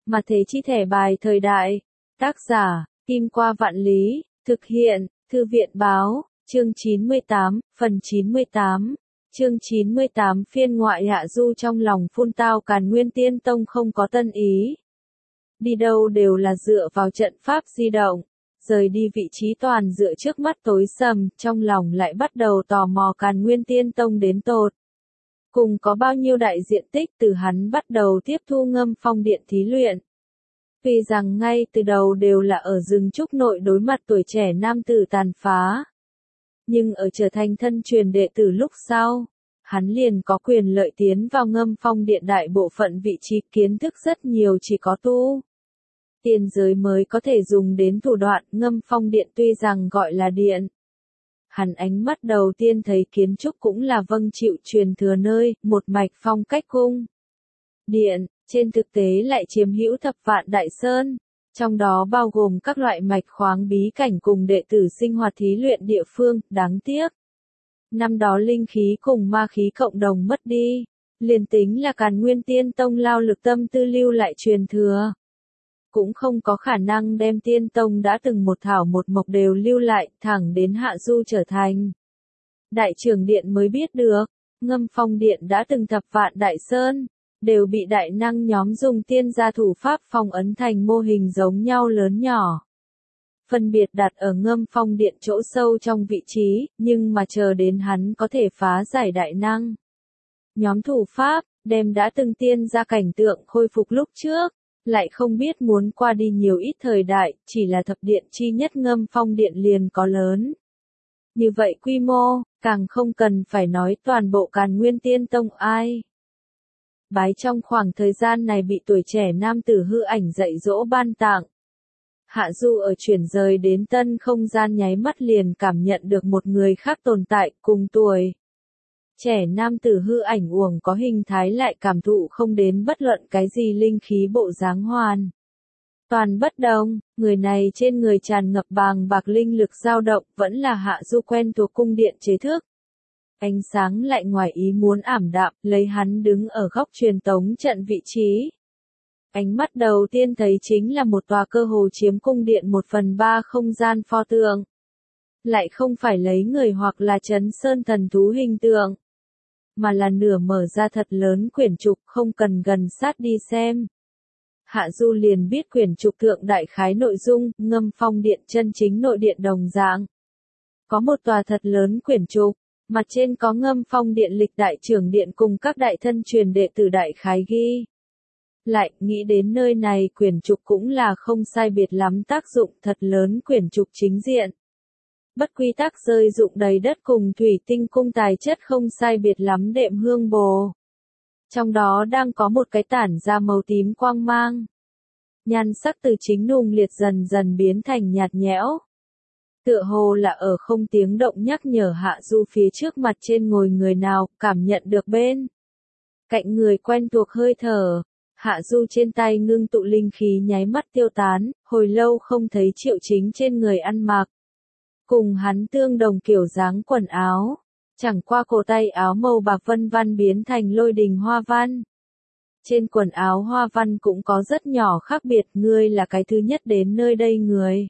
Mà thế chi thẻ bài thời đại. Tác giả, Kim Qua Vạn Lý, thực hiện, Thư viện Báo, chương 98, phần 98. Chương 98 phiên ngoại Hạ Du trong lòng phun tao Càn Nguyên Tiên Tông không có tân ý. Đi đâu đều là dựa vào trận pháp di động, rời đi vị trí toàn dựa trước mắt tối sầm, trong lòng lại bắt đầu tò mò Càn Nguyên Tiên Tông đến tột. Cùng có bao nhiêu đại diện tích từ hắn bắt đầu tiếp thu Ngâm Phong Điện thí luyện. Vì rằng ngay từ đầu đều là ở rừng trúc nội đối mặt tuổi trẻ nam tử tàn phá. Nhưng ở trở thành thân truyền đệ tử lúc sau, hắn liền có quyền lợi tiến vào Ngâm Phong Điện đại bộ phận vị trí kiến thức rất nhiều chỉ có tu tiên giới mới có thể dùng đến thủ đoạn. Ngâm Phong Điện tuy rằng gọi là điện. Hắn ánh mắt đầu tiên thấy kiến trúc cũng là vâng chịu truyền thừa nơi, một mạch phong cách cung. Điện, trên thực tế lại chiếm hữu thập vạn đại sơn, trong đó bao gồm các loại mạch khoáng bí cảnh cùng đệ tử sinh hoạt thí luyện địa phương, đáng tiếc. Năm đó linh khí cùng ma khí cộng đồng mất đi, liền tính là Càn Nguyên Tiên Tông lao lực tâm tư lưu lại truyền thừa. Cũng không có khả năng đem Tiên Tông đã từng một thảo một mộc đều lưu lại, thẳng đến Hạ Du trở thành Đại trưởng Điện mới biết được, Ngâm Phong Điện đã từng thập vạn đại sơn, đều bị đại năng nhóm dùng tiên gia thủ pháp phong ấn thành mô hình giống nhau lớn nhỏ. Phân biệt đặt ở Ngâm Phong Điện chỗ sâu trong vị trí, nhưng mà chờ đến hắn có thể phá giải đại năng nhóm thủ pháp, đem đã từng tiên gia cảnh tượng khôi phục lúc trước, lại không biết muốn qua đi nhiều ít thời đại, chỉ là thập điện chi nhất Ngâm Phong Điện liền có lớn. Như vậy quy mô, càng không cần phải nói toàn bộ Càn Nguyên Tiên Tông ai. Bái trong khoảng thời gian này bị tuổi trẻ nam tử hư ảnh dạy dỗ ban tặng. Hạ Du ở chuyển rời đến tân không gian nháy mắt liền cảm nhận được một người khác tồn tại cùng tuổi. Trẻ nam tử hư ảnh uổng có hình thái lại cảm thụ không đến bất luận cái gì linh khí bộ dáng hoàn. Toàn bất đồng, người này trên người tràn ngập bàng bạc linh lực dao động vẫn là Hạ Du quen thuộc cung điện chế thức. Ánh sáng lại ngoài ý muốn ảm đạm, lấy hắn đứng ở góc truyền tống trận vị trí. Ánh mắt đầu tiên thấy chính là một tòa cơ hồ chiếm cung điện 1/3 không gian pho tượng. Lại không phải lấy người hoặc là trấn sơn thần thú hình tượng, mà là nửa mở ra thật lớn quyển trục, không cần gần sát đi xem. Hạ Du liền biết quyển trục thượng đại khái nội dung, Ngâm Phong Điện chân chính nội điện đồng dạng. Có một tòa thật lớn quyển trục, mặt trên có Ngâm Phong Điện lịch đại trưởng điện cùng các đại thân truyền đệ tử đại khái ghi. Lại, nghĩ đến nơi này quyển trục cũng là không sai biệt lắm tác dụng thật lớn quyển trục chính diện. Bất quy tắc rơi dụng đầy đất cùng thủy tinh cung tài chất không sai biệt lắm đệm hương bồ. Trong đó đang có một cái tản ra màu tím quang mang. Nhan sắc từ chính nùng liệt dần dần biến thành nhạt nhẽo. Tựa hồ là ở không tiếng động nhắc nhở Hạ Du phía trước mặt trên ngồi người nào, cảm nhận được bên cạnh người quen thuộc hơi thở. Hạ Du trên tay ngưng tụ linh khí nháy mắt tiêu tán, hồi lâu không thấy Triệu Chính trên người ăn mặc. Cùng hắn tương đồng kiểu dáng quần áo, chẳng qua cổ tay áo màu bạc vân văn biến thành lôi đình hoa văn. Trên quần áo hoa văn cũng có rất nhỏ khác biệt, ngươi là cái thứ nhất đến nơi đây người.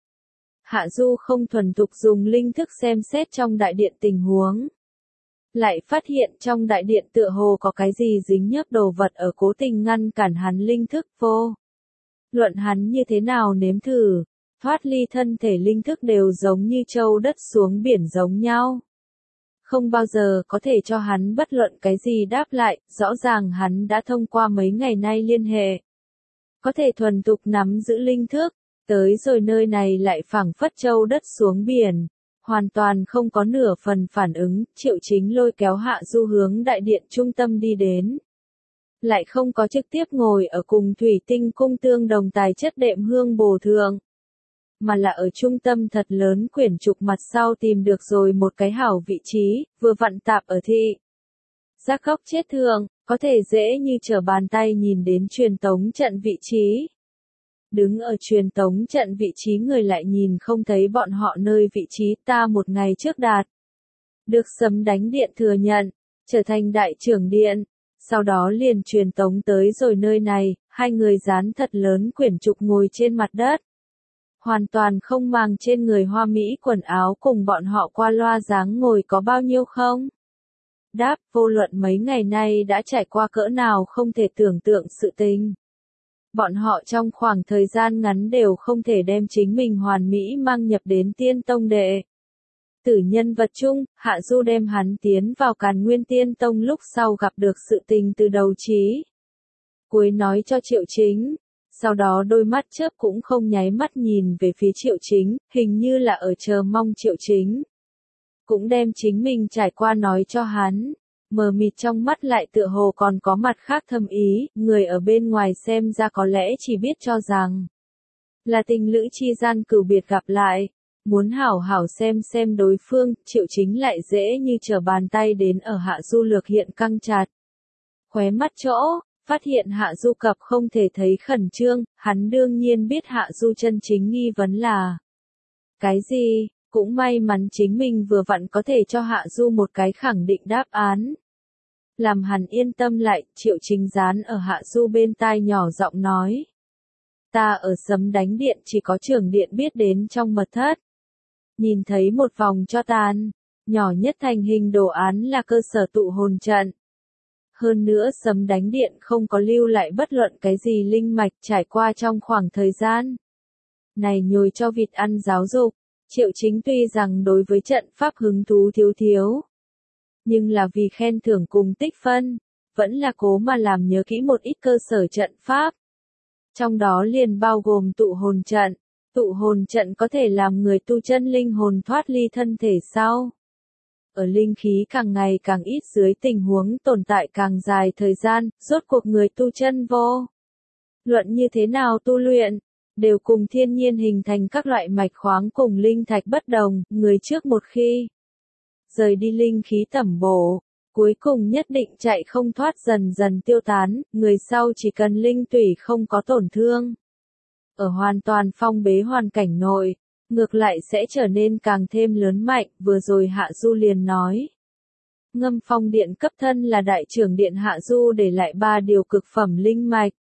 Hạ Du không thuần thục dùng linh thức xem xét trong đại điện tình huống. Lại phát hiện trong đại điện tựa hồ có cái gì dính nhớp đồ vật ở cố tình ngăn cản hắn linh thức vô. Luận hắn như thế nào nếm thử, thoát ly thân thể linh thức đều giống như châu đất xuống biển giống nhau. Không bao giờ có thể cho hắn bất luận cái gì đáp lại, rõ ràng hắn đã thông qua mấy ngày nay liên hệ. Có thể thuần thục nắm giữ linh thức, tới rồi nơi này lại phảng phất châu đất xuống biển. Hoàn toàn không có nửa phần phản ứng, Triệu Chính lôi kéo Hạ Du hướng đại điện trung tâm đi đến. Lại không có trực tiếp ngồi ở cùng thủy tinh cung tương đồng tài chất đệm hương bồ thượng. Mà là ở trung tâm thật lớn quyển trục mặt sau tìm được rồi một cái hảo vị trí, vừa vặn tạp ở thị giác góc chết thường, có thể dễ như trở bàn tay nhìn đến truyền tống trận vị trí. Đứng ở truyền tống trận vị trí người lại nhìn không thấy bọn họ nơi vị trí ta một ngày trước đạt. Được Sấm Đánh Điện thừa nhận, trở thành đại trưởng điện, sau đó liền truyền tống tới rồi nơi này, hai người dán thật lớn quyển trục ngồi trên mặt đất. Hoàn toàn không mang trên người hoa mỹ quần áo cùng bọn họ qua loa dáng ngồi có bao nhiêu không? Đáp, vô luận mấy ngày nay đã trải qua cỡ nào không thể tưởng tượng sự tình. Bọn họ trong khoảng thời gian ngắn đều không thể đem chính mình hoàn mỹ mang nhập đến tiên tông đệ. Tử nhân vật chung, Hạ Du đem hắn tiến vào Càn Nguyên Tiên Tông lúc sau gặp được sự tình từ đầu chí cuối nói cho Triệu Chính. Sau đó đôi mắt chớp cũng không nháy mắt nhìn về phía Triệu Chính, hình như là ở chờ mong Triệu Chính cũng đem chính mình trải qua nói cho hắn. Mờ mịt trong mắt lại tựa hồ còn có mặt khác thâm ý, người ở bên ngoài xem ra có lẽ chỉ biết cho rằng là tình lữ chi gian cửu biệt gặp lại. Muốn hảo hảo xem đối phương, Triệu Chính lại dễ như trở bàn tay đến ở Hạ Du lược hiện căng chặt. Khóe mắt chỗ, phát hiện Hạ Du cập không thể thấy khẩn trương, hắn đương nhiên biết Hạ Du chân chính nghi vấn là cái gì, cũng may mắn chính mình vừa vặn có thể cho Hạ Du một cái khẳng định đáp án. Làm hắn yên tâm lại, Triệu Chính dán ở Hạ Du bên tai nhỏ giọng nói. Ta ở Sấm Đánh Điện chỉ có trưởng điện biết đến trong mật thất. Nhìn thấy một vòng cho tàn, nhỏ nhất thành hình đồ án là cơ sở tụ hồn trận. Hơn nữa Sấm Đánh Điện không có lưu lại bất luận cái gì linh mạch trải qua trong khoảng thời gian này nhồi cho vịt ăn giáo dục. Triệu Chính tuy rằng đối với trận pháp hứng thú thiếu, nhưng là vì khen thưởng cùng tích phân, vẫn là cố mà làm nhớ kỹ một ít cơ sở trận pháp. Trong đó liền bao gồm tụ hồn trận. Tụ hồn trận có thể làm người tu chân linh hồn thoát ly thân thể sau. Ở linh khí càng ngày càng ít dưới tình huống tồn tại càng dài thời gian, rốt cuộc người tu chân vô luận như thế nào tu luyện, đều cùng thiên nhiên hình thành các loại mạch khoáng cùng linh thạch bất đồng, người trước một khi rời đi linh khí tẩm bổ, cuối cùng nhất định chạy không thoát dần dần tiêu tán, người sau chỉ cần linh tủy không có tổn thương. Ở hoàn toàn phong bế hoàn cảnh nội, ngược lại sẽ trở nên càng thêm lớn mạnh, vừa rồi Hạ Du liền nói. Ngâm Phong Điện cấp thân là đại trưởng điện Hạ Du để lại 3 điều cực phẩm linh mạch,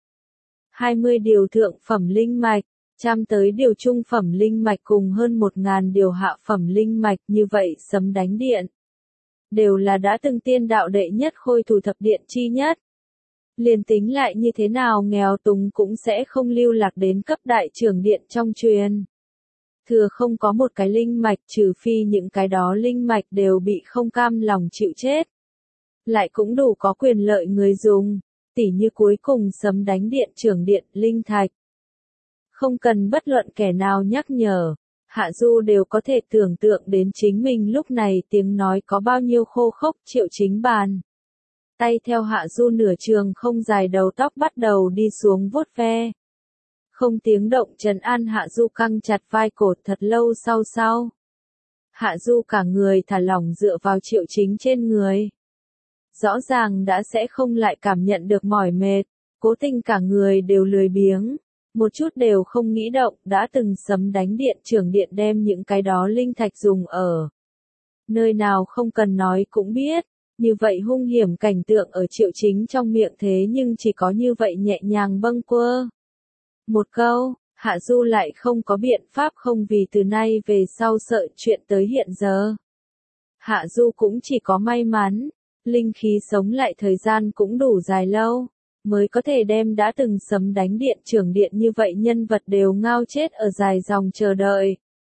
20 điều thượng phẩm linh mạch, 100 tới điều trung phẩm linh mạch cùng hơn 1000 điều hạ phẩm linh mạch, như vậy Sấm Đánh Điện đều là đã từng tiên đạo đệ nhất khôi thủ thập điện chi nhất. Liền tính lại như thế nào nghèo túng cũng sẽ không lưu lạc đến cấp đại trưởng điện trong truyền thừa không có một cái linh mạch, trừ phi những cái đó linh mạch đều bị không cam lòng chịu chết. Lại cũng đủ có quyền lợi người dùng, tỉ như cuối cùng Sấm Đánh Điện trưởng điện linh thạch. Không cần bất luận kẻ nào nhắc nhở, Hạ Du đều có thể tưởng tượng đến chính mình lúc này tiếng nói có bao nhiêu khô khốc. Triệu Chính bàn tay theo Hạ Du nửa trường không dài đầu tóc bắt đầu đi xuống vuốt ve. Không tiếng động trấn an Hạ Du căng chặt vai cột thật lâu sau. Hạ Du cả người thả lỏng dựa vào Triệu Chính trên người. Rõ ràng đã sẽ không lại cảm nhận được mỏi mệt, cố tình cả người đều lười biếng. Một chút đều không nghĩ động, đã từng Sấm Đánh Điện trưởng điện đem những cái đó linh thạch dùng ở nơi nào không cần nói cũng biết. Như vậy hung hiểm cảnh tượng ở Triệu Chính trong miệng thế nhưng chỉ có như vậy nhẹ nhàng bâng quơ. Một câu, Hạ Du lại không có biện pháp không vì từ nay về sau sợ chuyện tới hiện giờ. Hạ Du cũng chỉ có may mắn, linh khí sống lại thời gian cũng đủ dài lâu, mới có thể đem đã từng Sấm Đánh Điện trưởng điện như vậy nhân vật đều ngao chết ở dài dòng chờ đợi.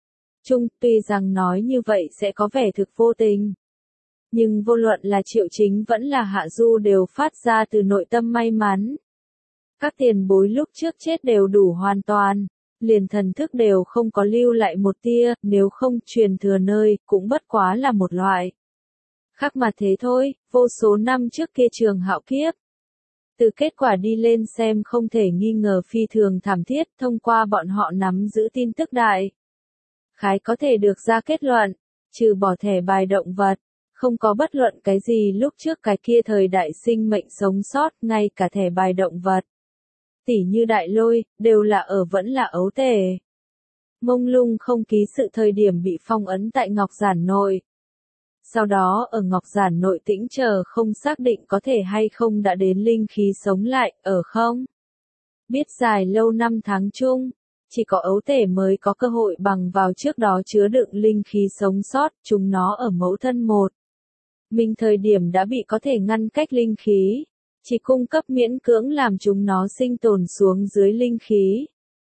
Tuy rằng nói như vậy sẽ có vẻ thực vô tình. Nhưng vô luận là Triệu Chính vẫn là Hạ Du đều phát ra từ nội tâm may mắn. Các tiền bối lúc trước chết đều đủ hoàn toàn, liền thần thức đều không có lưu lại một tia, nếu không truyền thừa nơi, cũng bất quá là một loại. Khác mà thế thôi, vô số năm trước kia Trường Hạo kiếp. Từ kết quả đi lên xem không thể nghi ngờ phi thường thảm thiết, thông qua bọn họ nắm giữ tin tức đại khái có thể được ra kết luận, trừ bỏ thẻ bài động vật, không có bất luận cái gì lúc trước cái kia thời đại sinh mệnh sống sót, ngay cả thẻ bài động vật. Tỉ như đại lôi, đều là ở vẫn là ấu tể. Mông lung không ký sự thời điểm bị phong ấn tại Ngọc Giản nội. Sau đó ở Ngọc Giản nội tĩnh chờ không xác định có thể hay không đã đến linh khí sống lại, ở không? Biết dài lâu năm tháng chung, chỉ có ấu tể mới có cơ hội bằng vào trước đó chứa đựng linh khí sống sót, chúng nó ở mẫu thân một. Mình thời điểm đã bị có thể ngăn cách linh khí, chỉ cung cấp miễn cưỡng làm chúng nó sinh tồn xuống dưới linh khí.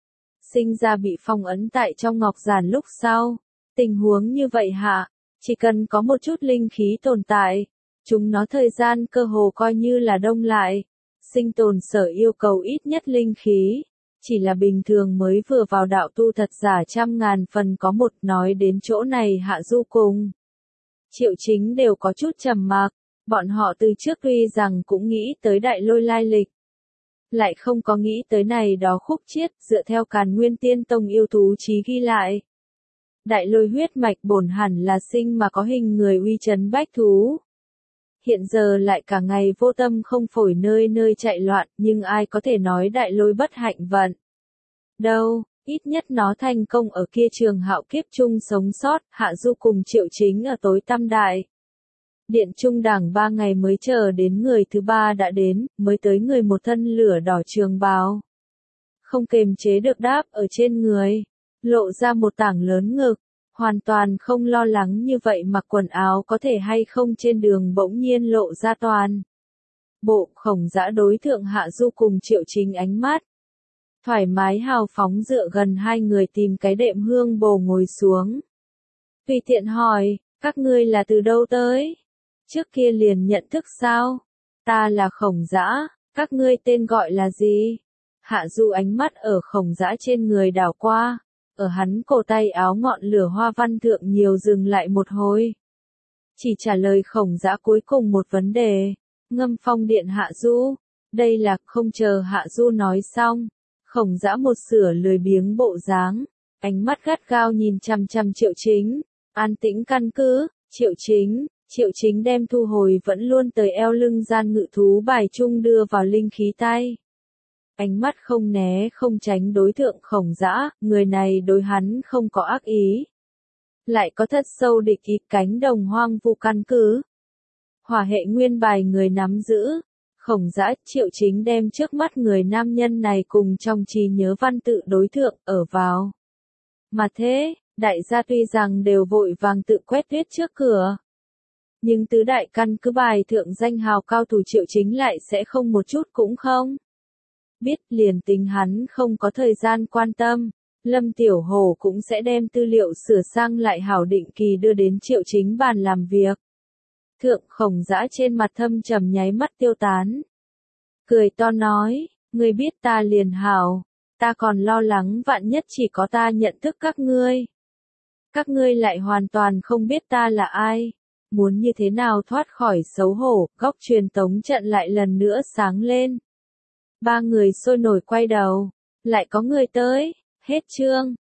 Sinh ra bị phong ấn tại trong ngọc giản lúc sau. Tình huống như vậy hạ, chỉ cần có một chút linh khí tồn tại, chúng nó thời gian cơ hồ coi như là đông lại. Sinh tồn sở yêu cầu ít nhất linh khí, chỉ là bình thường mới vừa vào đạo tu thật giả trăm ngàn phần có một. Nói đến chỗ này Hạ Du cùng Triệu Chính đều có chút trầm mặc, bọn họ từ trước tuy rằng cũng nghĩ tới đại lôi lai lịch, lại không có nghĩ tới này đó khúc chiết, dựa theo Càn Nguyên Tiên Tông yêu thú chí ghi lại. Đại lôi huyết mạch bổn hẳn là sinh mà có hình người uy chấn bách thú. Hiện giờ lại cả ngày vô tâm không phổi nơi nơi chạy loạn, nhưng ai có thể nói đại lôi bất hạnh vận. Đâu, ít nhất nó thành công ở kia trường hạo kiếp chung sống sót. Hạ Du cùng Triệu Chính ở tối tăm đại điện trung đẳng 3 ngày mới chờ đến người thứ ba đã đến, mới tới người một thân lửa đỏ trường bào. Không kềm chế được đáp ở trên người, lộ ra một tảng lớn ngực, hoàn toàn không lo lắng như vậy mặc quần áo có thể hay không trên đường bỗng nhiên lộ ra toàn. Bộ Khổng Dã đối thượng Hạ Du cùng Triệu Chính ánh mắt. Thoải mái hào phóng dựa gần hai người tìm cái đệm hương bồ ngồi xuống. Tùy tiện hỏi, các ngươi là từ đâu tới? Trước kia liền nhận thức sao? Ta là Khổng Dã, các ngươi tên gọi là gì? Hạ Du ánh mắt ở Khổng Dã trên người đảo qua, ở hắn cổ tay áo ngọn lửa hoa văn thượng nhiều dừng lại một hồi. Chỉ trả lời Khổng Dã cuối cùng một vấn đề, Ngâm Phong Điện Hạ Du, đây là. Không chờ Hạ Du nói xong, Khổng Dã một sửa lười biếng bộ dáng, ánh mắt gắt gao nhìn chằm chằm Triệu Chính, an tĩnh căn cứ. Triệu Chính đem thu hồi vẫn luôn tới eo lưng gian ngự thú bài chung đưa vào linh khí tay. Ánh mắt không né không tránh đối tượng Khổng Dã, người này đối hắn không có ác ý. Lại có thật sâu địch ý. Cánh đồng hoang vu căn cứ. Hỏa hệ nguyên bài người nắm giữ. Khổng Dã, Triệu Chính đem trước mắt người nam nhân này cùng trong trí nhớ văn tự đối tượng ở vào. Mà thế, đại gia tuy rằng đều vội vàng tự quét tuyết trước cửa. Nhưng tứ đại căn cứ bài thượng danh hào cao thủ Triệu Chính lại sẽ không một chút cũng không. Biết liền tính hắn không có thời gian quan tâm, Lâm Tiểu Hổ cũng sẽ đem tư liệu sửa sang lại hảo định kỳ đưa đến Triệu Chính bàn làm việc. Thượng Khổng Dã trên mặt thâm trầm nháy mắt tiêu tán. Cười to nói, ngươi biết ta liền hảo, ta còn lo lắng vạn nhất chỉ có ta nhận thức các ngươi. Các ngươi lại hoàn toàn không biết ta là ai. Muốn như thế nào thoát khỏi xấu hổ, góc truyền tống trận lại lần nữa sáng lên. Ba người sôi nổi quay đầu, lại có người tới, hết chương.